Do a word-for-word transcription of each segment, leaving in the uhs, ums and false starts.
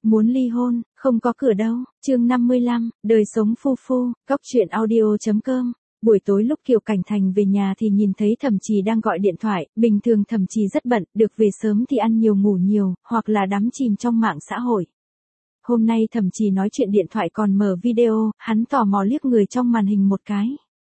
Muốn ly hôn, không có cửa đâu. Chương năm mươi lăm, đời sống phu phu, góc truyện audio chấm com. Buổi tối lúc Kiều Cảnh Thành về nhà thì nhìn thấy Thẩm Trì đang gọi điện thoại, bình thường Thẩm Trì rất bận, được về sớm thì ăn nhiều ngủ nhiều, hoặc là đắm chìm trong mạng xã hội. Hôm nay Thẩm Trì nói chuyện điện thoại còn mở video, hắn tò mò liếc người trong màn hình một cái.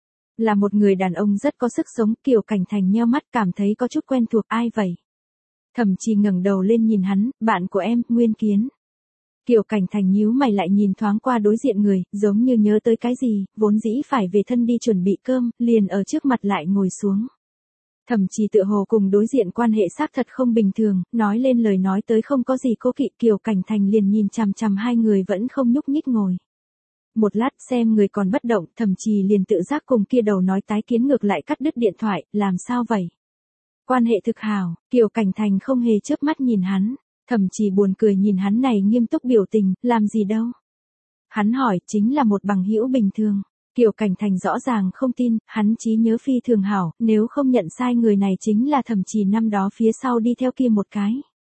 Là một người đàn ông rất có sức sống, Kiều Cảnh Thành nheo mắt cảm thấy có chút quen thuộc, ai vậy? Thẩm Trì ngẩng đầu lên nhìn hắn, bạn của em, Nguyên Kiến. Kiều Cảnh Thành nhíu mày lại nhìn thoáng qua đối diện người, giống như nhớ tới cái gì, vốn dĩ phải về thân đi chuẩn bị cơm, liền ở trước mặt lại ngồi xuống. Thẩm Trì tựa hồ cùng đối diện quan hệ xác thật không bình thường, nói lên lời nói tới không có gì cố kỵ, Kiều Cảnh Thành liền nhìn chằm chằm hai người vẫn không nhúc nhích ngồi. Một lát xem người còn bất động, Thẩm Trì liền tự giác cùng kia đầu nói tái kiến ngược lại cắt đứt điện thoại, làm sao vậy? Quan hệ thực hảo, Kiều Cảnh Thành không hề chớp mắt nhìn hắn. Thẩm Trì buồn cười nhìn hắn này nghiêm túc biểu tình, làm gì đâu. Hắn hỏi, chính là một bằng hữu bình thường. Kiều Cảnh Thành rõ ràng không tin, hắn trí nhớ phi thường hảo, nếu không nhận sai người này chính là Thẩm Trì năm đó phía sau đi theo kia một cái.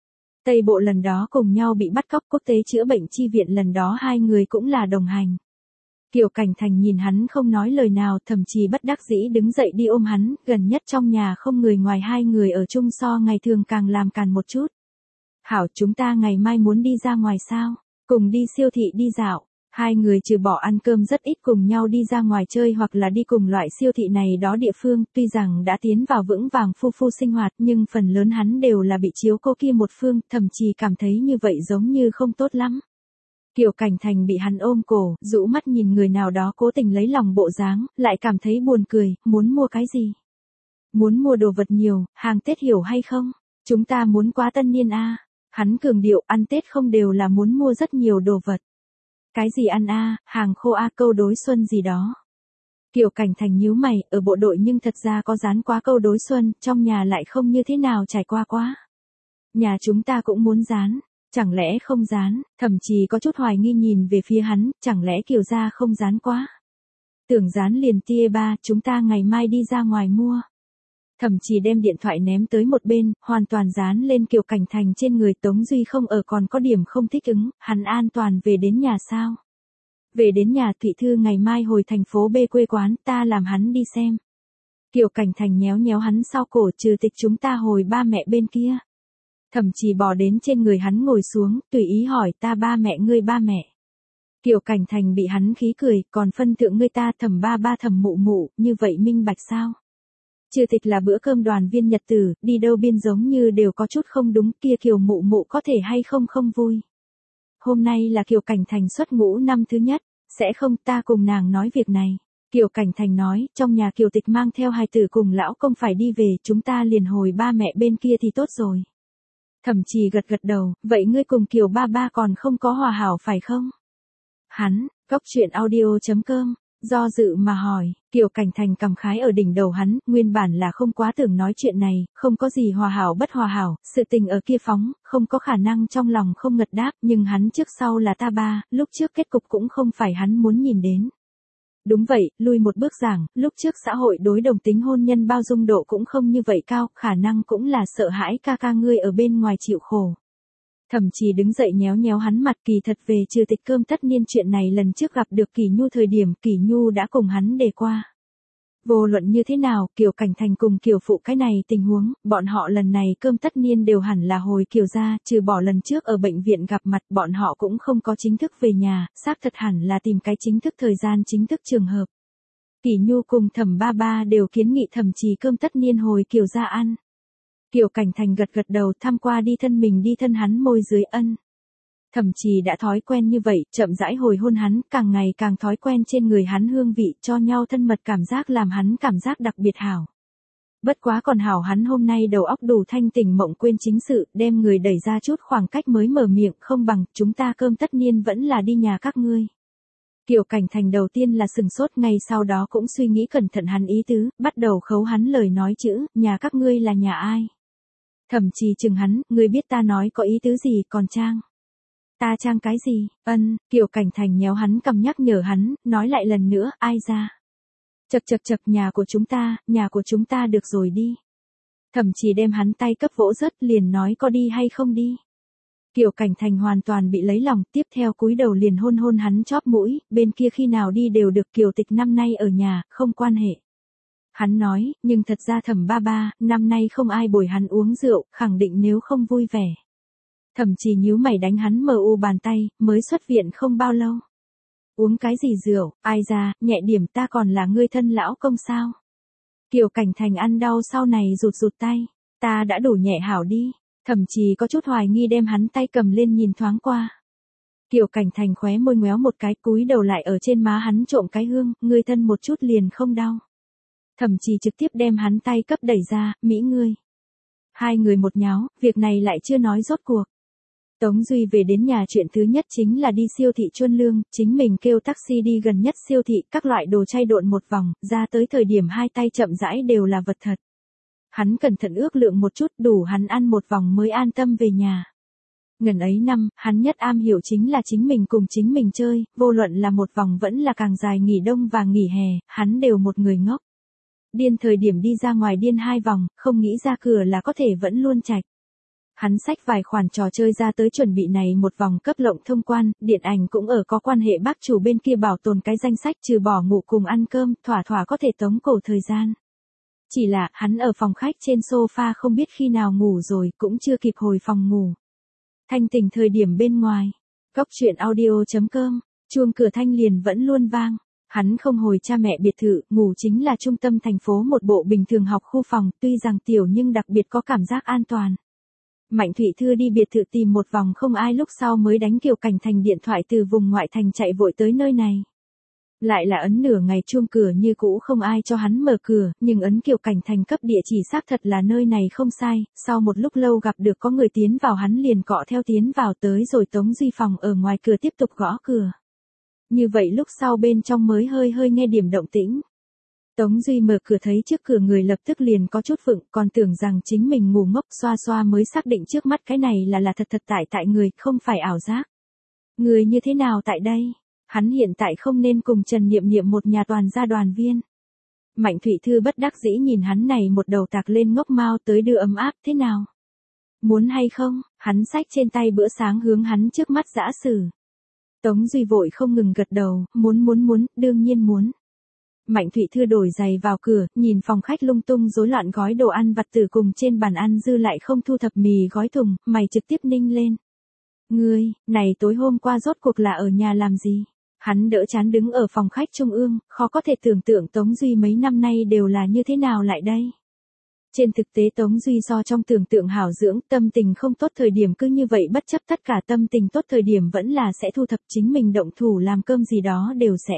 Tây Bộ lần đó cùng nhau bị bắt cóc, quốc tế chữa bệnh chi viện lần đó hai người cũng là đồng hành. Kiều Cảnh Thành nhìn hắn không nói lời nào, Thẩm Trì bất đắc dĩ đứng dậy đi ôm hắn, gần nhất trong nhà không người ngoài hai người ở chung so ngày thường càng làm càn một chút. Hảo, chúng ta ngày mai muốn đi ra ngoài sao? Cùng đi siêu thị đi dạo. Hai người trừ bỏ ăn cơm rất ít cùng nhau đi ra ngoài chơi hoặc là đi cùng loại siêu thị này đó địa phương, tuy rằng đã tiến vào vững vàng phu phu sinh hoạt nhưng phần lớn hắn đều là bị chiếu cô kia một phương, Thẩm Trì cảm thấy như vậy giống như không tốt lắm. Kiều Cảnh Thành bị hắn ôm cổ, rũ mắt nhìn người nào đó cố tình lấy lòng bộ dáng, lại cảm thấy buồn cười, muốn mua cái gì? Muốn mua đồ vật nhiều, hàng Tết hiểu hay không? Chúng ta muốn quá tân niên a. Hắn cường điệu ăn Tết không đều là muốn mua rất nhiều đồ vật. Cái gì ăn a, hàng khô a, câu đối xuân gì đó. Kiều Cảnh Thành nhíu mày, ở bộ đội nhưng thật ra có dán quá câu đối xuân, trong nhà lại không như thế nào trải qua quá. Nhà chúng ta cũng muốn dán, chẳng lẽ không dán? Thẩm Trì có chút hoài nghi nhìn về phía hắn, chẳng lẽ Kiều gia không dán quá? Tưởng dán liền tia ba, chúng ta ngày mai đi ra ngoài mua. Thẩm Trì đem điện thoại ném tới một bên, hoàn toàn dán lên Kiều Cảnh Thành trên người. Tống Duy không ở còn có điểm không thích ứng, hắn an toàn về đến nhà sao? Về đến nhà, Thụy Thư ngày mai hồi thành phố B quê quán, ta làm hắn đi xem. Kiều Cảnh Thành nhéo nhéo hắn sau cổ, trừ tịch chúng ta hồi ba mẹ bên kia. Thẩm Trì bò đến trên người hắn ngồi xuống, tùy ý hỏi, ta ba mẹ ngươi ba mẹ. Kiều Cảnh Thành bị hắn khí cười, còn phân thượng ngươi ta Thẩm ba ba Thẩm mụ mụ, như vậy minh bạch sao? Trừ tịch là bữa cơm đoàn viên nhật tử, đi đâu biên giống như đều có chút không đúng, kia Kiều mụ mụ có thể hay không không vui. Hôm nay là Kiều Cảnh Thành xuất ngũ năm thứ nhất, sẽ không, ta cùng nàng nói việc này. Kiều Cảnh Thành nói, trong nhà Kiều tịch mang theo hài tử cùng lão công phải đi về, chúng ta liền hồi ba mẹ bên kia thì tốt rồi. Thẩm Trì gật gật đầu, vậy ngươi cùng Kiều ba ba còn không có hòa hảo phải không? Hắn, góc truyện audio chấm com. Do dự mà hỏi, Kiều Cảnh Thành cầm khái ở đỉnh đầu hắn, nguyên bản là không quá tưởng nói chuyện này, không có gì hòa hảo bất hòa hảo, sự tình ở kia phóng, không có khả năng trong lòng không ngật đáp, nhưng hắn trước sau là ta ba, lúc trước kết cục cũng không phải hắn muốn nhìn đến. Đúng vậy, lui một bước giảng, lúc trước xã hội đối đồng tính hôn nhân bao dung độ cũng không như vậy cao, khả năng cũng là sợ hãi ca ca ngươi ở bên ngoài chịu khổ. Thẩm Trì đứng dậy nhéo nhéo hắn mặt, kỳ thật về trừ tịch cơm tất niên chuyện này lần trước gặp được Kỳ Nhu thời điểm Kỳ Nhu đã cùng hắn đề qua. Vô luận như thế nào, Kiều Cảnh Thành cùng Kiều phụ cái này tình huống, bọn họ lần này cơm tất niên đều hẳn là hồi Kiều gia, trừ bỏ lần trước ở bệnh viện gặp mặt bọn họ cũng không có chính thức về nhà, xác thật hẳn là tìm cái chính thức thời gian chính thức trường hợp. Kỳ Nhu cùng Thẩm ba ba đều kiến nghị Thẩm Trì cơm tất niên hồi Kiều gia ăn. Kiều Cảnh Thành gật gật đầu, tham qua đi thân mình đi thân hắn môi dưới ân. Thẩm Trì đã thói quen như vậy, chậm rãi hồi hôn hắn, càng ngày càng thói quen trên người hắn hương vị, cho nhau thân mật cảm giác làm hắn cảm giác đặc biệt hảo. Bất quá còn hảo hắn hôm nay đầu óc đủ thanh tỉnh mộng quên chính sự, đem người đẩy ra chút khoảng cách mới mở miệng, không bằng, chúng ta cơm tất niên vẫn là đi nhà các ngươi. Kiều Cảnh Thành đầu tiên là sừng sốt, ngay sau đó cũng suy nghĩ cẩn thận hắn ý tứ, bắt đầu khấu hắn lời nói chữ, nhà các ngươi là nhà ai? Thẩm Trì chừng hắn, ngươi biết ta nói có ý tứ gì, còn trang. Ta trang cái gì? Ân, Kiều Cảnh Thành nhéo hắn cầm nhắc nhở hắn, nói lại lần nữa, ai ra? Chật chật chật, nhà của chúng ta, nhà của chúng ta được rồi đi. Thẩm Trì đem hắn tay cấp vỗ rớt, liền nói có đi hay không đi. Kiều Cảnh Thành hoàn toàn bị lấy lòng, tiếp theo cúi đầu liền hôn hôn hắn chóp mũi, bên kia khi nào đi đều được, Kiều Tịch năm nay ở nhà, không quan hệ. Hắn nói, nhưng thật ra Thẩm ba ba, năm nay không ai bồi hắn uống rượu, khẳng định nếu không vui vẻ. Thẩm Trì nhíu mày đánh hắn mờ u bàn tay, mới xuất viện không bao lâu. Uống cái gì rượu, ai ra, nhẹ điểm, ta còn là ngươi thân lão công sao. Kiều Cảnh Thành ăn đau sau này rụt rụt tay, ta đã đủ nhẹ hảo đi. Thẩm Trì có chút hoài nghi đem hắn tay cầm lên nhìn thoáng qua. Kiều Cảnh Thành khóe môi ngoéo một cái, cúi đầu lại ở trên má hắn trộm cái hương, ngươi thân một chút liền không đau. Thẩm Trì trực tiếp đem hắn tay cấp đẩy ra, mỹ ngươi. Hai người một nháo, việc này lại chưa nói rốt cuộc. Tống Duy về đến nhà chuyện thứ nhất chính là đi siêu thị Chuân Lương, chính mình kêu taxi đi gần nhất siêu thị, các loại đồ chay độn một vòng, ra tới thời điểm hai tay chậm rãi đều là vật thật. Hắn cẩn thận ước lượng một chút, đủ hắn ăn một vòng mới an tâm về nhà. Ngần ấy năm, hắn nhất am hiểu chính là chính mình cùng chính mình chơi, vô luận là một vòng vẫn là càng dài nghỉ đông và nghỉ hè, hắn đều một người ngốc. Điên thời điểm đi ra ngoài điên hai vòng, không nghĩ ra cửa là có thể vẫn luôn chạch. Hắn xách vài khoản trò chơi ra tới chuẩn bị này một vòng cấp lộng thông quan, điện ảnh cũng ở có quan hệ bác chủ bên kia bảo tồn cái danh sách trừ bỏ ngủ cùng ăn cơm, thỏa thỏa có thể tống cổ thời gian. Chỉ là, hắn ở phòng khách trên sofa không biết khi nào ngủ rồi, cũng chưa kịp hồi phòng ngủ. Thanh tỉnh thời điểm bên ngoài. Góc chuyện audio chấm com, chuông cửa thanh liền vẫn luôn vang. Hắn không hồi cha mẹ biệt thự, ngủ chính là trung tâm thành phố một bộ bình thường học khu phòng, tuy rằng tiểu nhưng đặc biệt có cảm giác an toàn. Mạnh Thụy Thư đi biệt thự tìm một vòng không ai lúc sau mới đánh Kiều Cảnh Thành điện thoại từ vùng ngoại thành chạy vội tới nơi này. Lại là ấn nửa ngày chuông cửa như cũ không ai cho hắn mở cửa, nhưng ấn Kiều Cảnh Thành cấp địa chỉ xác thật là nơi này không sai, sau một lúc lâu gặp được có người tiến vào hắn liền cọ theo tiến vào tới rồi Tống Duy phòng ở ngoài cửa tiếp tục gõ cửa. Như vậy lúc sau bên trong mới hơi hơi nghe điểm động tĩnh. Tống Duy mở cửa thấy trước cửa người lập tức liền có chút vựng, còn tưởng rằng chính mình ngủ ngốc, xoa xoa mới xác định trước mắt cái này là là thật thật tại tại người, không phải ảo giác. Người như thế nào tại đây? Hắn hiện tại không nên cùng Trần Niệm Niệm một nhà toàn gia đoàn viên. Mạnh Thụy Thư bất đắc dĩ nhìn hắn này một đầu tạc lên ngốc mau tới đưa ấm áp thế nào? Muốn hay không? Hắn xách trên tay bữa sáng hướng hắn trước mắt giã sử. Tống Duy vội không ngừng gật đầu, muốn muốn muốn, đương nhiên muốn. Mạnh Thụy Thư đổi giày vào cửa, nhìn phòng khách lung tung rối loạn gói đồ ăn vặt tử cùng trên bàn ăn dư lại không thu thập mì gói thùng, mày trực tiếp ninh lên. Ngươi, này tối hôm qua rốt cuộc là ở nhà làm gì? Hắn đỡ chán đứng ở phòng khách trung ương, khó có thể tưởng tượng Tống Duy mấy năm nay đều là như thế nào lại đây. Trên thực tế Tống Duy so trong tưởng tượng hảo dưỡng, tâm tình không tốt thời điểm cứ như vậy bất chấp tất cả tâm tình tốt thời điểm vẫn là sẽ thu thập chính mình động thủ làm cơm gì đó đều sẽ.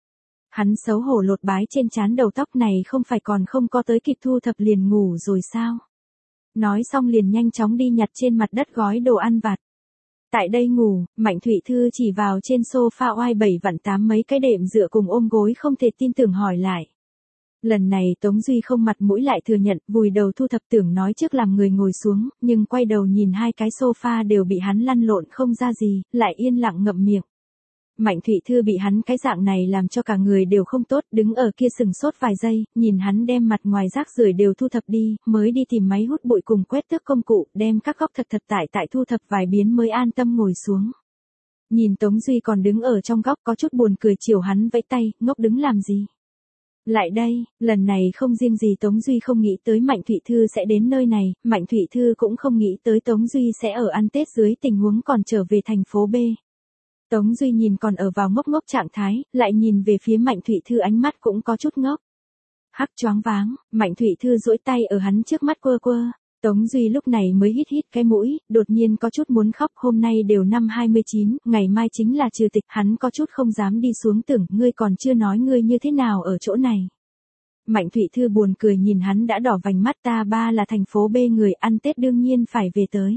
Hắn xấu hổ lột bái trên trán đầu tóc này không phải còn không có tới kịp thu thập liền ngủ rồi sao. Nói xong liền nhanh chóng đi nhặt trên mặt đất gói đồ ăn vặt. Tại đây ngủ, Mạnh Thụy Thư chỉ vào trên sofa oai bảy vặn tám mấy cái đệm dựa cùng ôm gối không thể tin tưởng hỏi lại. Lần này Tống Duy không mặt mũi lại thừa nhận, vùi đầu thu thập tưởng nói trước làm người ngồi xuống, nhưng quay đầu nhìn hai cái sofa đều bị hắn lăn lộn không ra gì, lại yên lặng ngậm miệng. Mạnh Thụy Thư bị hắn cái dạng này làm cho cả người đều không tốt, đứng ở kia sừng sốt vài giây, nhìn hắn đem mặt ngoài rác rưởi đều thu thập đi, mới đi tìm máy hút bụi cùng quét tước công cụ, đem các góc thật thật tại tại thu thập vài biến mới an tâm ngồi xuống. Nhìn Tống Duy còn đứng ở trong góc có chút buồn cười chiều hắn vẫy tay, ngốc đứng làm gì? Lại đây, lần này không riêng gì Tống Duy không nghĩ tới Mạnh Thụy Thư sẽ đến nơi này, Mạnh Thụy Thư cũng không nghĩ tới Tống Duy sẽ ở ăn Tết dưới tình huống còn trở về thành phố B. Tống Duy nhìn còn ở vào ngốc ngốc trạng thái, lại nhìn về phía Mạnh Thụy Thư ánh mắt cũng có chút ngốc. Hắc choáng váng, Mạnh Thụy Thư duỗi tay ở hắn trước mắt quơ quơ. Tống Duy lúc này mới hít hít cái mũi, đột nhiên có chút muốn khóc, hôm nay đều năm hai mươi chín, ngày mai chính là trừ tịch, hắn có chút không dám đi xuống tưởng, ngươi còn chưa nói ngươi như thế nào ở chỗ này. Mạnh Thụy Thư buồn cười nhìn hắn đã đỏ vành mắt, ta ba là thành phố B người, ăn Tết đương nhiên phải về tới.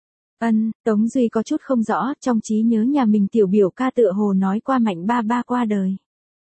Ân, Tống Duy có chút không rõ, trong trí nhớ nhà mình tiểu biểu ca tựa hồ nói qua Mạnh ba ba qua đời.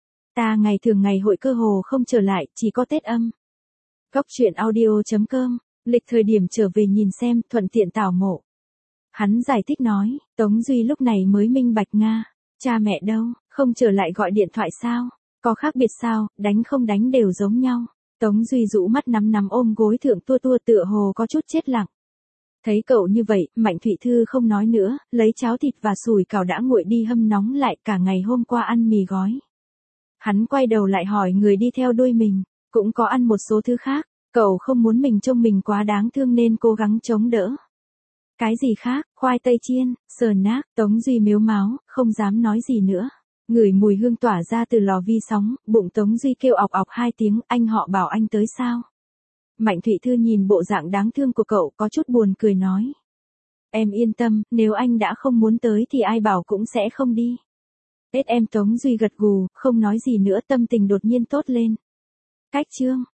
Ta ngày thường ngày hội cơ hồ không trở lại, chỉ có Tết âm. Góc chuyện audio chấm com, lịch thời điểm trở về nhìn xem, thuận tiện tảo mộ. Hắn giải thích nói, Tống Duy lúc này mới minh bạch Nga, cha mẹ đâu, không trở lại gọi điện thoại sao, có khác biệt sao, đánh không đánh đều giống nhau. Tống Duy rũ mắt nắm nắm ôm gối thượng tua tua tựa hồ có chút chết lặng. Thấy cậu như vậy, Mạnh Thụy Thư không nói nữa, lấy cháo thịt và sủi cảo đã nguội đi hâm nóng lại, cả ngày hôm qua ăn mì gói. Hắn quay đầu lại hỏi người đi theo đuôi mình, cũng có ăn một số thứ khác, cậu không muốn mình trông mình quá đáng thương nên cố gắng chống đỡ. Cái gì khác, khoai tây chiên, sườn nát, Tống Duy mếu máo, không dám nói gì nữa. Ngửi mùi hương tỏa ra từ lò vi sóng, bụng Tống Duy kêu ọc ọc hai tiếng, anh họ bảo anh tới sao? Mạnh Thụy Thư nhìn bộ dạng đáng thương của cậu có chút buồn cười nói. Em yên tâm, nếu anh đã không muốn tới thì ai bảo cũng sẽ không đi. Tết em Tống Duy gật gù, không nói gì nữa, tâm tình đột nhiên tốt lên. Cách chương